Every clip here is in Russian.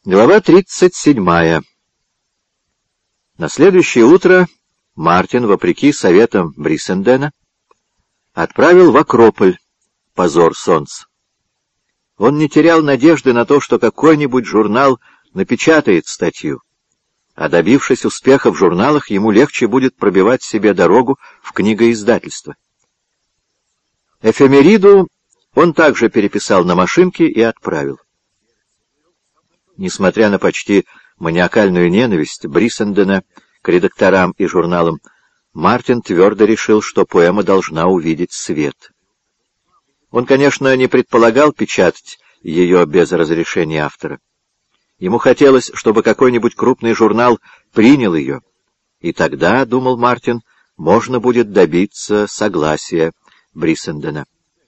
Глава 37. На следующее утро Мартин, вопреки советам Бриссендена, отправил в Акрополь «Позор солнца». Он не терял надежды на то, что какой-нибудь журнал напечатает статью, а добившись успеха в журналах, ему легче будет пробивать себе дорогу в книгоиздательство. Эфемериду он также переписал на машинке и отправил. Несмотря на почти маниакальную ненависть Бриссендена к редакторам и журналам, Мартин твердо решил, что поэма должна увидеть свет. Он, конечно, не предполагал печатать ее без разрешения автора. Ему хотелось, чтобы какой-нибудь крупный журнал принял ее, и тогда, думал Мартин, можно будет добиться согласия Бриссендена.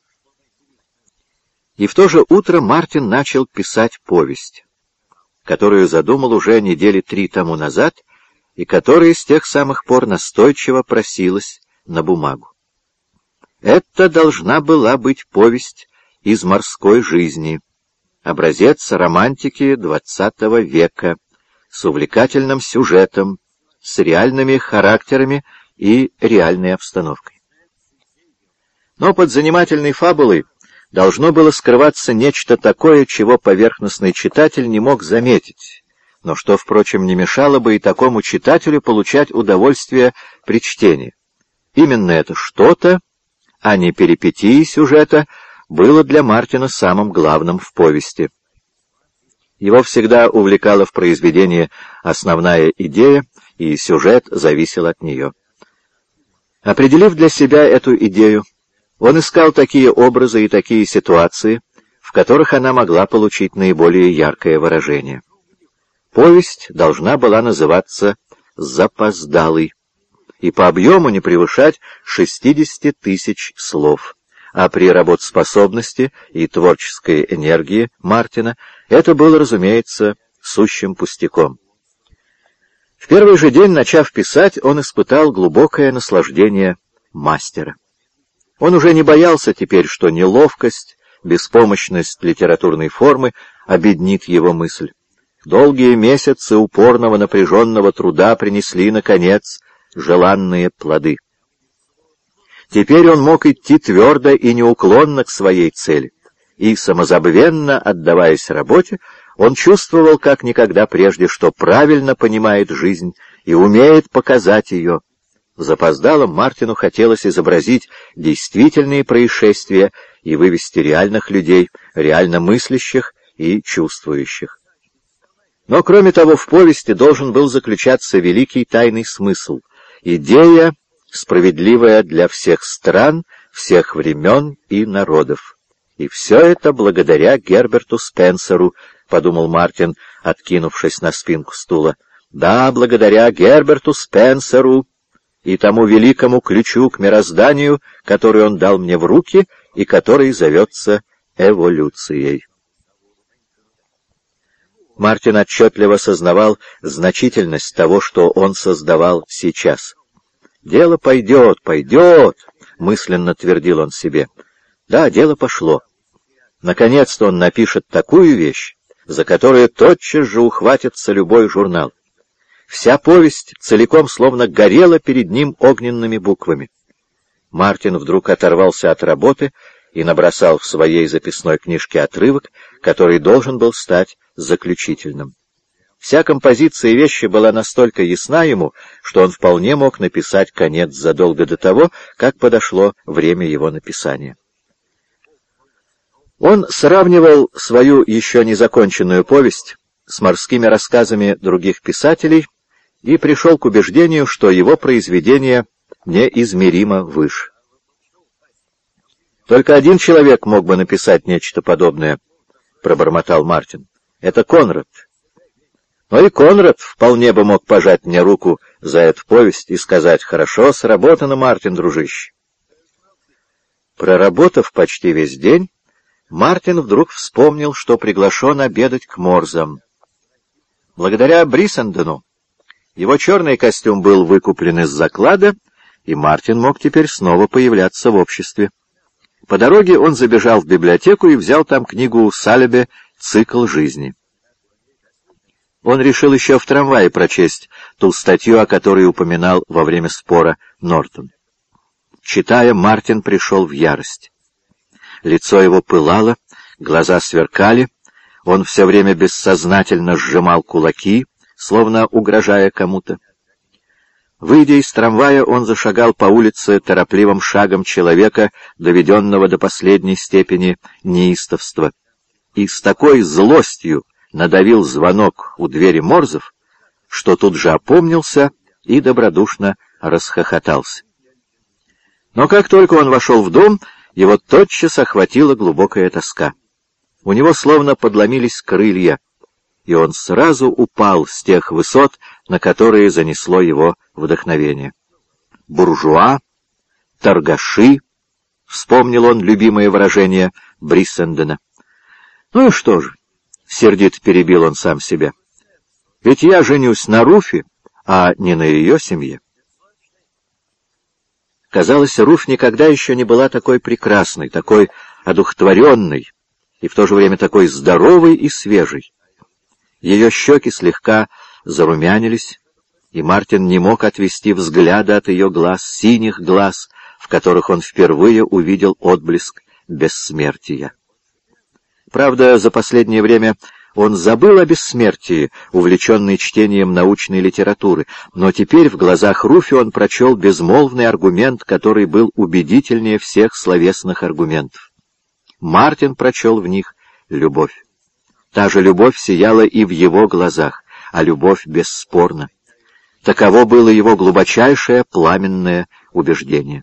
И в то же утро Мартин начал писать повесть, которую задумал уже недели 3 тому назад и которая с тех самых пор настойчиво просилась на бумагу. Это должна была быть повесть из морской жизни, образец романтики XX века, с увлекательным сюжетом, с реальными характерами и реальной обстановкой. Но под занимательной фабулой должно было скрываться нечто такое, чего поверхностный читатель не мог заметить, но что, впрочем, не мешало бы и такому читателю получать удовольствие при чтении. Именно это что-то, а не перипетии сюжета, было для Мартина самым главным в повести. Его всегда увлекала в произведении основная идея, и сюжет зависел от нее. Определив для себя эту идею, он искал такие образы и такие ситуации, в которых она могла получить наиболее яркое выражение. Повесть должна была называться «Запоздалый» и по объему не превышать 60 тысяч слов, а при работоспособности и творческой энергии Мартина это было, разумеется, сущим пустяком. В первый же день, начав писать, он испытал глубокое наслаждение мастера. Он уже не боялся теперь, что неловкость, беспомощность литературной формы обеднит его мысль. Долгие месяцы упорного напряженного труда принесли, наконец, желанные плоды. Теперь он мог идти твердо и неуклонно к своей цели, и, самозабвенно отдаваясь работе, он чувствовал как никогда прежде, что правильно понимает жизнь и умеет показать ее. Запоздалым Мартину хотелось изобразить действительные происшествия и вывести реальных людей, реально мыслящих и чувствующих. Но, кроме того, в повести должен был заключаться великий тайный смысл, идея, справедливая для всех стран, всех времен и народов. И все это благодаря Герберту Спенсеру, — подумал Мартин, откинувшись на спинку стула. Да, благодаря Герберту Спенсеру и тому великому ключу к мирозданию, который он дал мне в руки и который зовется эволюцией. Мартин отчетливо сознавал значительность того, что он создавал сейчас. «Дело пойдет, пойдет», — мысленно твердил он себе. Да, дело пошло. Наконец-то он напишет такую вещь, за которую тотчас же ухватится любой журнал. Вся повесть целиком словно горела перед ним огненными буквами. Мартин вдруг оторвался от работы и набросал в своей записной книжке отрывок, который должен был стать заключительным. Вся композиция вещи была настолько ясна ему, что он вполне мог написать конец задолго до того, как подошло время его написания. Он сравнивал свою еще незаконченную повесть с морскими рассказами других писателей и пришел к убеждению, что его произведение неизмеримо выше. «Только один человек мог бы написать нечто подобное», — пробормотал Мартин. «Это Конрад. Но и Конрад вполне бы мог пожать мне руку за эту повесть и сказать: «Хорошо сработано, Мартин, дружище». Проработав почти весь день, Мартин вдруг вспомнил, что приглашен обедать к Морзам. Благодаря Бриссендену его черный костюм был выкуплен из заклада, и Мартин мог теперь снова появляться в обществе. По дороге он забежал в библиотеку и взял там книгу Салебе «Цикл жизни». Он решил еще в трамвае прочесть ту статью, о которой упоминал во время спора Нортон. Читая, Мартин пришел в ярость. Лицо его пылало, глаза сверкали, он все время бессознательно сжимал кулаки, словно угрожая кому-то. Выйдя из трамвая, он зашагал по улице торопливым шагом человека, доведенного до последней степени неистовства, и с такой злостью надавил звонок у двери Морзов, что тут же опомнился и добродушно расхохотался. Но как только он вошел в дом, его тотчас охватила глубокая тоска. У него словно подломились крылья, и он сразу упал с тех высот, на которые занесло его вдохновение. «Буржуа», «торгаши», — вспомнил он любимое выражение Бриссендена. «Ну и что же?» — сердито перебил он сам себя. «Ведь я женюсь на Руфе, а не на ее семье». Казалось, Руфь никогда еще не была такой прекрасной, такой одухотворенной и в то же время такой здоровой и свежей. Ее щеки слегка зарумянились, и Мартин не мог отвести взгляда от ее глаз, синих глаз, в которых он впервые увидел отблеск бессмертия. Правда, за последнее время он забыл о бессмертии, увлеченный чтением научной литературы, но теперь в глазах Руфи он прочел безмолвный аргумент, который был убедительнее всех словесных аргументов. Мартин прочел в них любовь. Та же любовь сияла и в его глазах, а любовь бесспорна. Таково было его глубочайшее пламенное убеждение.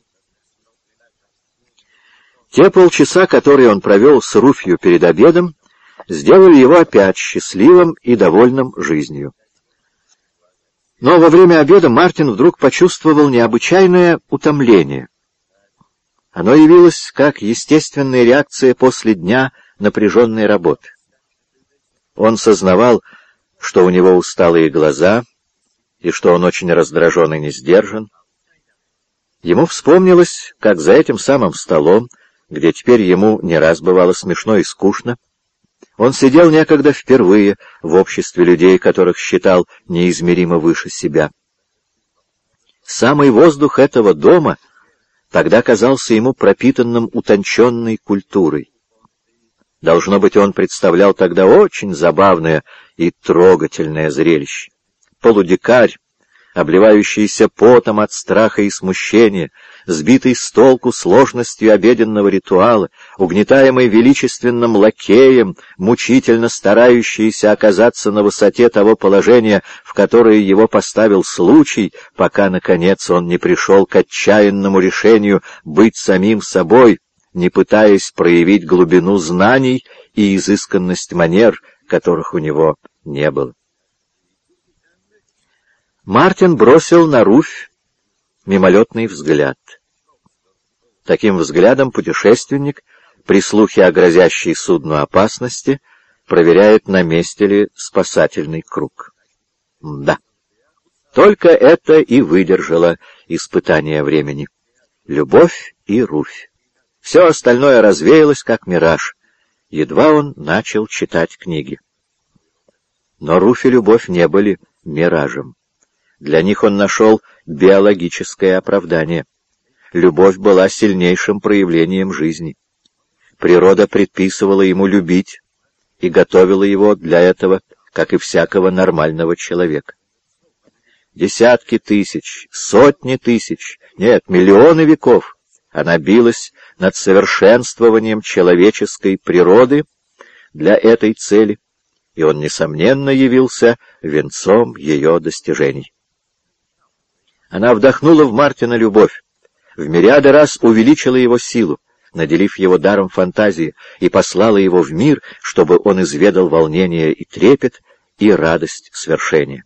Те полчаса, которые он провел с Руфью перед обедом, сделали его опять счастливым и довольным жизнью. Но во время обеда Мартин вдруг почувствовал необычайное утомление. Оно явилось как естественная реакция после дня напряженной работы. Он сознавал, что у него усталые глаза, и что он очень раздражен и не сдержан. Ему вспомнилось, как за этим самым столом, где теперь ему не раз бывало смешно и скучно, он сидел некогда впервые в обществе людей, которых считал неизмеримо выше себя. Самый воздух этого дома тогда казался ему пропитанным утонченной культурой. Должно быть, он представлял тогда очень забавное и трогательное зрелище. Полудикарь, обливающийся потом от страха и смущения, сбитый с толку сложностью обеденного ритуала, угнетаемый величественным лакеем, мучительно старающийся оказаться на высоте того положения, в которое его поставил случай, пока, наконец, он не пришел к отчаянному решению быть самим собой, не пытаясь проявить глубину знаний и изысканность манер, которых у него не было. Мартин бросил на Руфь мимолетный взгляд. Таким взглядом путешественник, при слухе о грозящей судну опасности, проверяет, на месте ли спасательный круг. Да, только это и выдержало испытание времени. Любовь и Руфь. Все остальное развеялось, как мираж. Едва он начал читать книги. Но Руфь и любовь не были миражем. Для них он нашел биологическое оправдание. Любовь была сильнейшим проявлением жизни. Природа предписывала ему любить и готовила его для этого, как и всякого нормального человека. Десятки тысяч, сотни тысяч, нет, миллионы веков она билась над совершенствованием человеческой природы для этой цели, и он, несомненно, явился венцом ее достижений. Она вдохнула в Мартина любовь, в мириады раз увеличила его силу, наделив его даром фантазии, и послала его в мир, чтобы он изведал волнение и трепет, и радость свершения.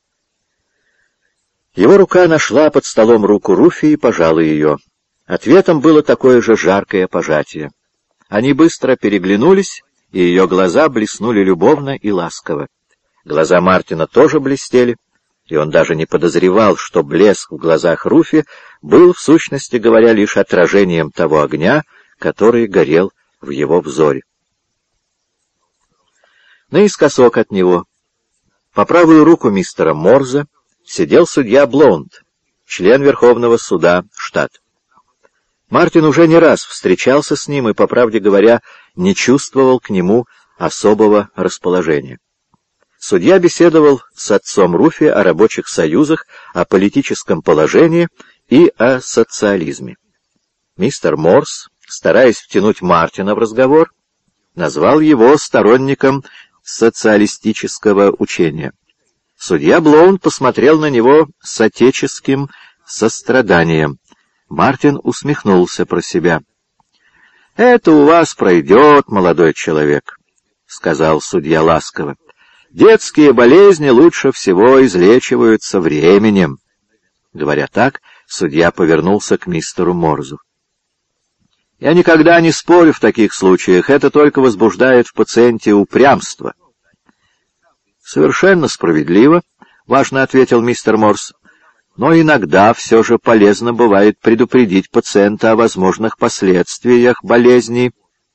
Его рука нашла под столом руку Руфи и пожала ее. Ответом было такое же жаркое пожатие. Они быстро переглянулись, и ее глаза блеснули любовно и ласково. Глаза Мартина тоже блестели, и он даже не подозревал, что блеск в глазах Руфи был, в сущности говоря, лишь отражением того огня, который горел в его взоре. Наискосок от него, По правую руку мистера Морза сидел судья Блоунд, член Верховного суда штата. Мартин уже не раз встречался с ним и, по правде говоря, не чувствовал к нему особого расположения. Судья беседовал с отцом Руфи о рабочих союзах, о политическом положении и о социализме. Мистер Морз, стараясь втянуть Мартина в разговор, назвал его сторонником социалистического учения. Судья Блоунд посмотрел на него с отеческим состраданием. Мартин усмехнулся про себя. «Это у вас пройдет, молодой человек», — сказал судья ласково. «Детские болезни лучше всего излечиваются временем». Говоря так, судья повернулся к мистеру Морзу. «Я никогда не спорю в таких случаях, это только возбуждает в пациенте упрямство». «Совершенно справедливо», — важно ответил мистер Морз. «Но иногда все же полезно бывает предупредить пациента о возможных последствиях болезни».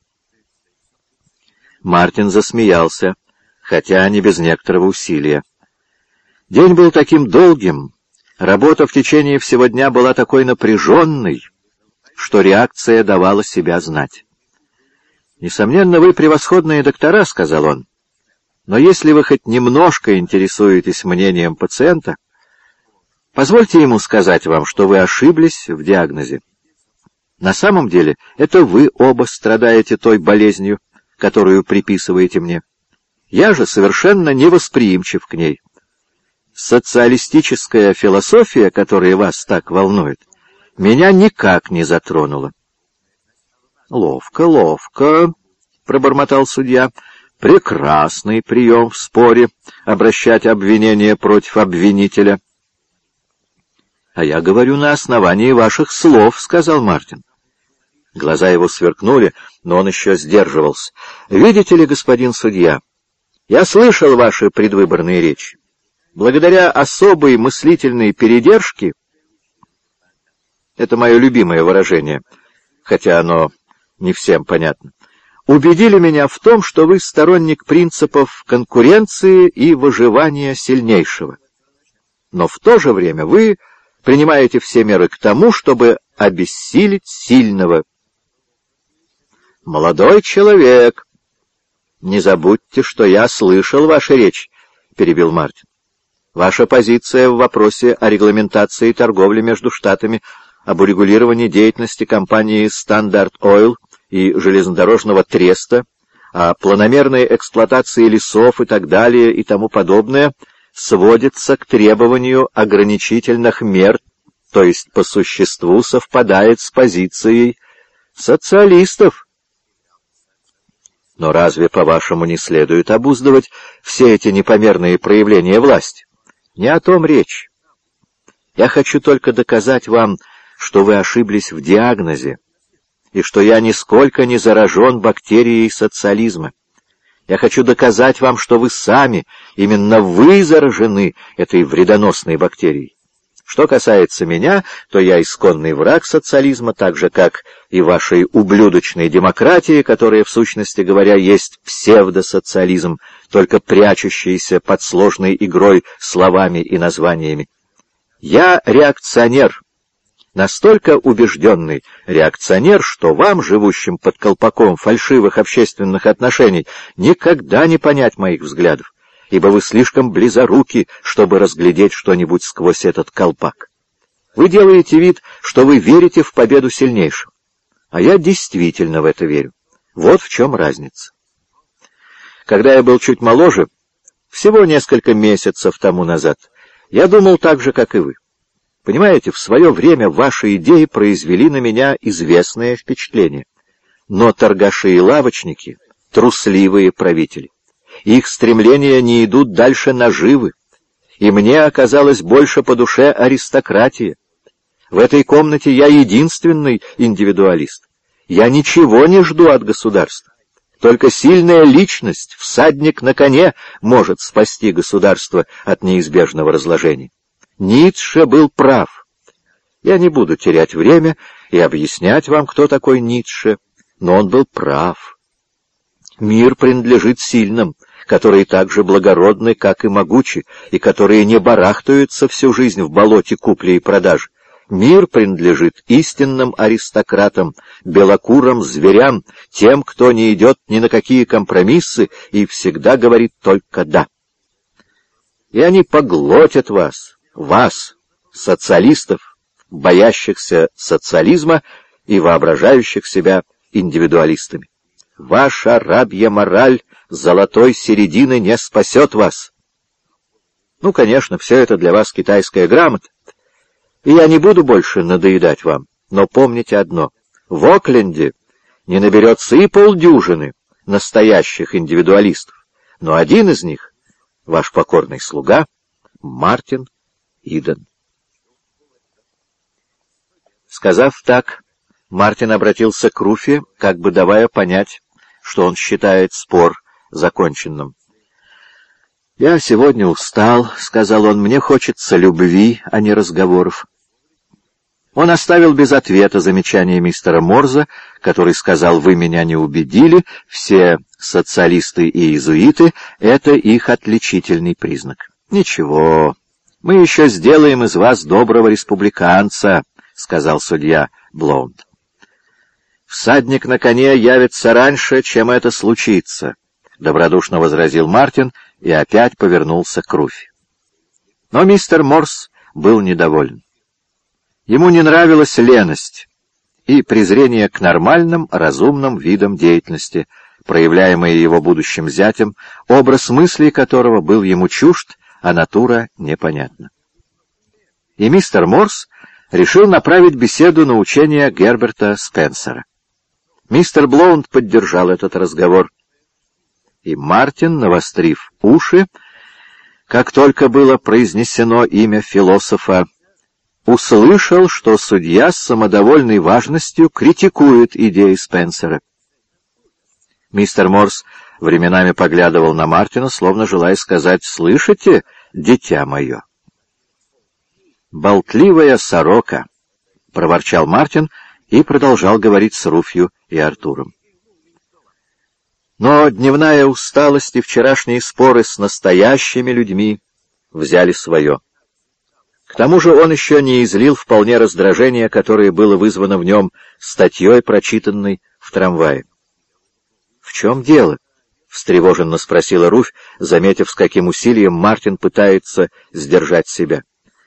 Мартин засмеялся, хотя не без некоторого усилия. День был таким долгим, работа в течение всего дня была такой напряженной, что реакция давала себя знать. «Несомненно, вы превосходные доктора», — сказал он. «Но если вы хоть немножко интересуетесь мнением пациента, позвольте ему сказать вам, что вы ошиблись в диагнозе. На самом деле, это вы оба страдаете той болезнью, которую приписываете мне. Я же совершенно невосприимчив к ней. Социалистическая философия, которая вас так волнует, меня никак не затронула». «Ловко, ловко», — пробормотал судья. «Прекрасный прием в споре — обращать обвинение против обвинителя». «А я говорю на основании ваших слов», — сказал Мартин. Глаза его сверкнули, но он еще сдерживался. «Видите ли, господин судья, я слышал ваши предвыборные речи. Благодаря особой мыслительной передержке, это мое любимое выражение, хотя оно не всем понятно, убедили меня в том, что вы сторонник принципов конкуренции и выживания сильнейшего. Но в то же время вы принимаете все меры к тому, чтобы обессилить сильного». «Молодой человек, не забудьте, что я слышал вашу речь», — перебил Мартин. «Ваша позиция в вопросе о регламентации торговли между штатами, об урегулировании деятельности компании Standard Oil и железнодорожного треста, о планомерной эксплуатации лесов и так далее и тому подобное, сводится к требованию ограничительных мер, то есть по существу совпадает с позицией социалистов». «Но разве, по-вашему, не следует обуздывать все эти непомерные проявления власти? Не о том речь. Я хочу только доказать вам, что вы ошиблись в диагнозе, и что я нисколько не заражен бактерией социализма. Я хочу доказать вам, что вы сами, именно вы заражены этой вредоносной бактерией. Что касается меня, то я исконный враг социализма, так же, как и вашей ублюдочной демократии, которая, в сущности говоря, есть псевдосоциализм, только прячущийся под сложной игрой словами и названиями. Я реакционер, настолько убежденный реакционер, что вам, живущим под колпаком фальшивых общественных отношений, никогда не понять моих взглядов, ибо вы слишком близоруки, чтобы разглядеть что-нибудь сквозь этот колпак. Вы делаете вид, что вы верите в победу сильнейшего, а я действительно в это верю. Вот в чем разница. Когда я был чуть моложе, всего несколько месяцев тому назад, я думал так же, как и вы. Понимаете, в свое время ваши идеи произвели на меня известное впечатление. Но торгаши и лавочники — трусливые правители. Их стремления не идут дальше наживы, и мне оказалось больше по душе аристократия. В этой комнате я единственный индивидуалист. Я ничего не жду от государства. Только сильная личность, всадник на коне, может спасти государство от неизбежного разложения. Ницше был прав. Я не буду терять время и объяснять вам, кто такой Ницше, но он был прав. Мир принадлежит сильным, которые так же благородны, как и могучи, и которые не барахтаются всю жизнь в болоте купли и продажи. Мир принадлежит истинным аристократам, белокурым зверям, тем, кто не идет ни на какие компромиссы и всегда говорит только «да». И они поглотят вас, социалистов, боящихся социализма и воображающих себя индивидуалистами. Ваша рабья мораль золотой середины не спасет вас. Ну, конечно, все это для вас китайская грамота, и я не буду больше надоедать вам, но помните одно: в Окленде не наберется и полдюжины настоящих индивидуалистов, но один из них — ваш покорный слуга Мартин Иден. Сказав так, Мартин обратился к Руфи, как бы давая понять, что он считает спор законченным. «Я сегодня устал», — сказал он, — «мне хочется любви, а не разговоров». Он оставил без ответа замечание мистера Морза, который сказал: «Вы меня не убедили, все социалисты и иезуиты — это их отличительный признак». «Ничего, мы еще сделаем из вас доброго республиканца», — сказал судья Блоунд. «Всадник на коне явится раньше, чем это случится», — добродушно возразил Мартин и опять повернулся к Руфи. Но мистер Морс был недоволен. Ему не нравилась леность и презрение к нормальным, разумным видам деятельности, проявляемые его будущим зятем, образ мыслей которого был ему чужд, а натура непонятна. И мистер Морс решил направить беседу на учение Герберта Спенсера. Мистер Блоунд поддержал этот разговор. И Мартин, навострив уши, как только было произнесено имя философа, услышал, что судья с самодовольной важностью критикует идеи Спенсера. Мистер Морс временами поглядывал на Мартина, словно желая сказать: «Слышите, дитя мое?» «Болтливая сорока», — проворчал Мартин и продолжал говорить с Руфью и Артуром. Но дневная усталость и вчерашние споры с настоящими людьми взяли свое. К тому же он еще не излил вполне раздражение, которое было вызвано в нем статьей, прочитанной в трамвае. «В чем дело?» — встревоженно спросила Руфь, заметив, с каким усилием Мартин пытается сдержать себя.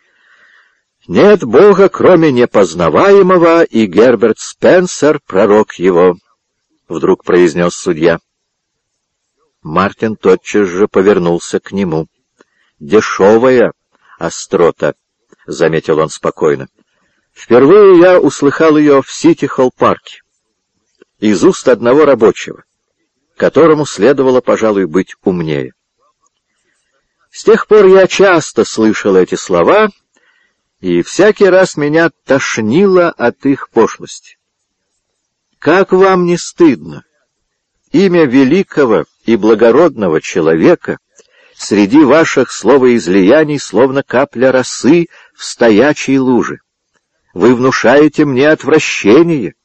«Нет Бога, кроме непознаваемого, и Герберт Спенсер — пророк его», — вдруг произнес судья. Мартин тотчас же повернулся к нему. «Дешевая острота», — заметил он спокойно. «Впервые я услыхал ее в Сити-Холл-парке, из уст одного рабочего, которому следовало, пожалуй, быть умнее. С тех пор я часто слышал эти слова, и всякий раз меня тошнило от их пошлости. Как вам не стыдно? Имя великого и благородного человека среди ваших словоизлияний словно капля росы в стоячей луже. Вы внушаете мне отвращение».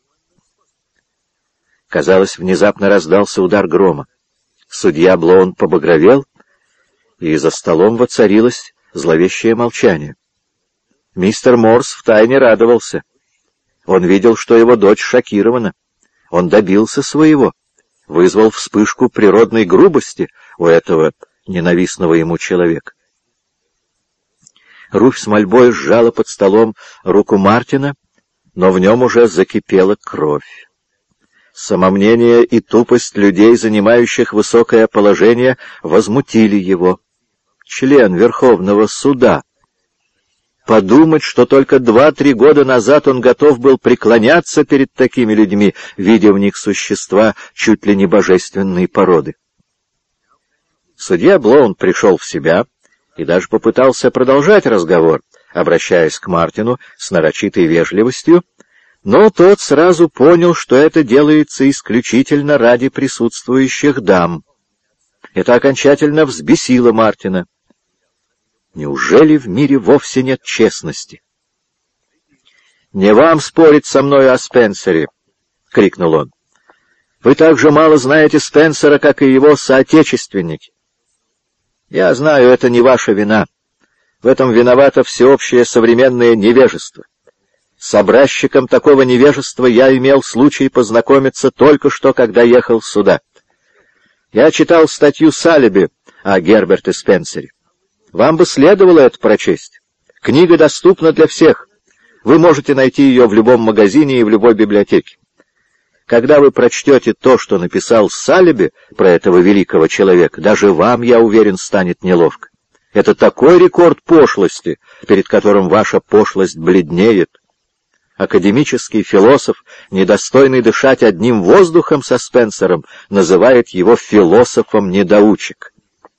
Казалось, внезапно раздался удар грома. Судья Блоунд побагровел, и за столом воцарилось зловещее молчание. Мистер Морс втайне радовался. Он видел, что его дочь шокирована. Он добился своего, вызвал вспышку природной грубости у этого ненавистного ему человека. Руфь с мольбой сжала под столом руку Мартина, но в нем уже закипела кровь. Самомнение и тупость людей, занимающих высокое положение, возмутили его. Член Верховного суда. Подумать, что только 2-3 года назад он готов был преклоняться перед такими людьми, видя в них существа чуть ли не божественной породы. Судья Блоунд пришел в себя и даже попытался продолжать разговор, обращаясь к Мартину с нарочитой вежливостью, но тот сразу понял, что это делается исключительно ради присутствующих дам. Это окончательно взбесило Мартина. Неужели в мире вовсе нет честности? «Не вам спорить со мной о Спенсере!» — крикнул он. «Вы так же мало знаете Спенсера, как и его соотечественники. Я знаю, это не ваша вина. В этом виновато всеобщее современное невежество. С образчиком такого невежества я имел случай познакомиться только что, когда ехал сюда. Я читал статью Салеби о Герберте Спенсере. Вам бы следовало это прочесть. Книга доступна для всех. Вы можете найти ее в любом магазине и в любой библиотеке. Когда вы прочтете то, что написал Салеби про этого великого человека, даже вам, я уверен, станет неловко. Это такой рекорд пошлости, перед которым ваша пошлость бледнеет. Академический философ, недостойный дышать одним воздухом со Спенсером, называет его философом-недоучек.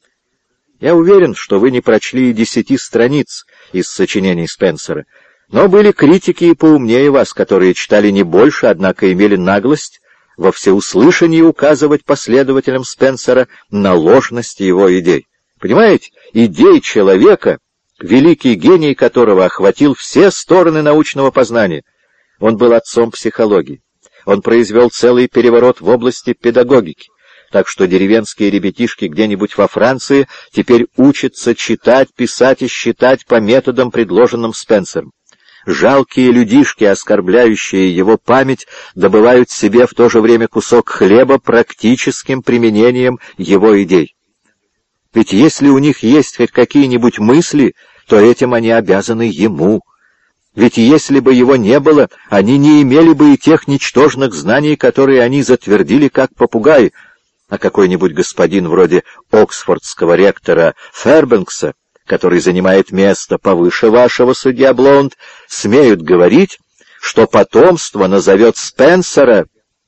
Я уверен, что вы не прочли и 10 страниц из сочинений Спенсера, но были критики и поумнее вас, которые читали не больше, однако имели наглость во всеуслышание указывать последователям Спенсера на ложность его идей. Понимаете, идей человека, великий гений которого охватил все стороны научного познания. Он был отцом психологии. Он произвел целый переворот в области педагогики, так что деревенские ребятишки где-нибудь во Франции теперь учатся читать, писать и считать по методам, предложенным Спенсером. Жалкие людишки, оскорбляющие его память, добывают себе в то же время кусок хлеба практическим применением его идей. Ведь если у них есть хоть какие-нибудь мысли, то этим они обязаны ему. Ведь если бы его не было, они не имели бы и тех ничтожных знаний, которые они затвердили как попугаи, а какой-нибудь господин вроде оксфордского ректора Фербенкса, который занимает место повыше вашего, судья Блоунд, смеют говорить, что потомство назовет Спенсера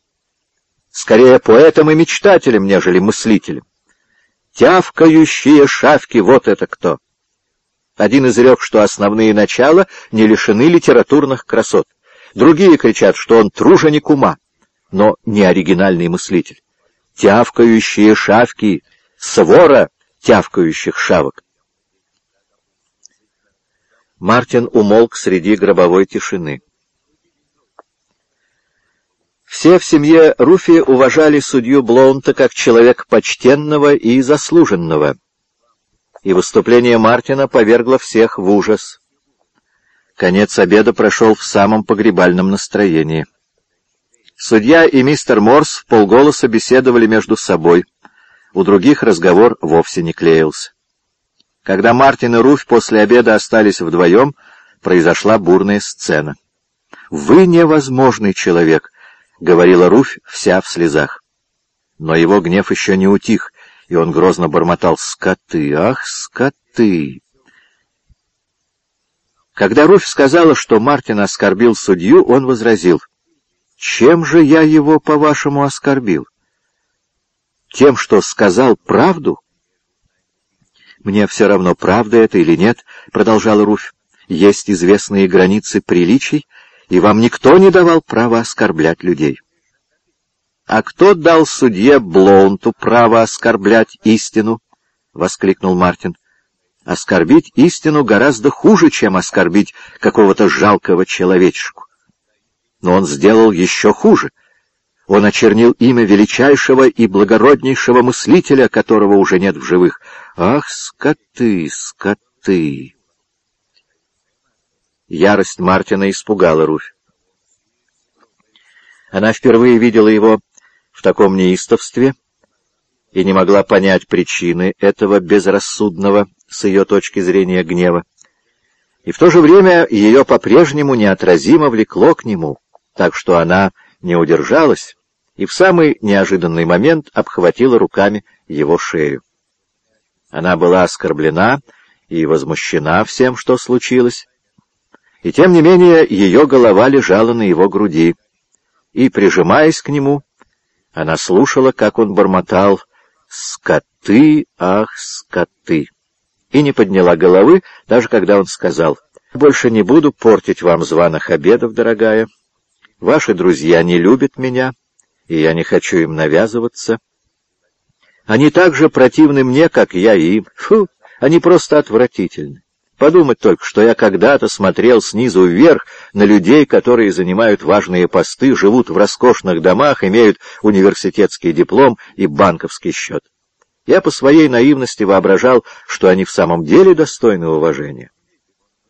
скорее поэтом и мечтателем, нежели мыслителем. Тявкающие шавки — вот это кто! Один изрек, что основные начала не лишены литературных красот. Другие кричат, что он труженик ума, но не оригинальный мыслитель. Тявкающие шавки — свора тявкающих шавок. Мартин умолк среди гробовой тишины. Все в семье Руфи уважали судью Блоунта как человека почтенного и заслуженного, и выступление Мартина повергло всех в ужас. Конец обеда прошел в самом погребальном настроении. Судья и мистер Морс вполголоса беседовали между собой, у других разговор вовсе не клеился. Когда Мартин и Руфь после обеда остались вдвоем, произошла бурная сцена. «Вы невозможный человек», — говорила Руфь, вся в слезах. Но его гнев еще не утих, и он грозно бормотал: «Скоты! Ах, скоты!» Когда Руфь сказала, что Мартин оскорбил судью, он возразил: «Чем же я его, по-вашему, оскорбил? Тем, что сказал правду?» «Мне все равно, правда это или нет», — продолжала Руфь. «Есть известные границы приличий, и вам никто не давал права оскорблять людей». «А кто дал судье Блоунту право оскорблять истину?» — воскликнул Мартин. «Оскорбить истину гораздо хуже, чем оскорбить какого-то жалкого человечешку. Но он сделал еще хуже. Он очернил имя величайшего и благороднейшего мыслителя, которого уже нет в живых. Ах, скоты, скоты!» Ярость Мартина испугала Руфь. Она впервые видела его в таком неистовстве и не могла понять причины этого безрассудного, с ее точки зрения, гнева. И в то же время ее по-прежнему неотразимо влекло к нему, так что она не удержалась и в самый неожиданный момент обхватила руками его шею. Она была оскорблена и возмущена всем, что случилось, и тем не менее ее голова лежала на его груди, и, прижимаясь к нему, она слушала, как он бормотал: «Скоты, ах, скоты!» и не подняла головы, даже когда он сказал: «Больше не буду портить вам званых обедов, дорогая. Ваши друзья не любят меня, и я не хочу им навязываться. Они так же противны мне, как я им. Фу, они просто отвратительны. Подумать только, что я когда-то смотрел снизу вверх на людей, которые занимают важные посты, живут в роскошных домах, имеют университетский диплом и банковский счет. Я по своей наивности воображал, что они в самом деле достойны уважения.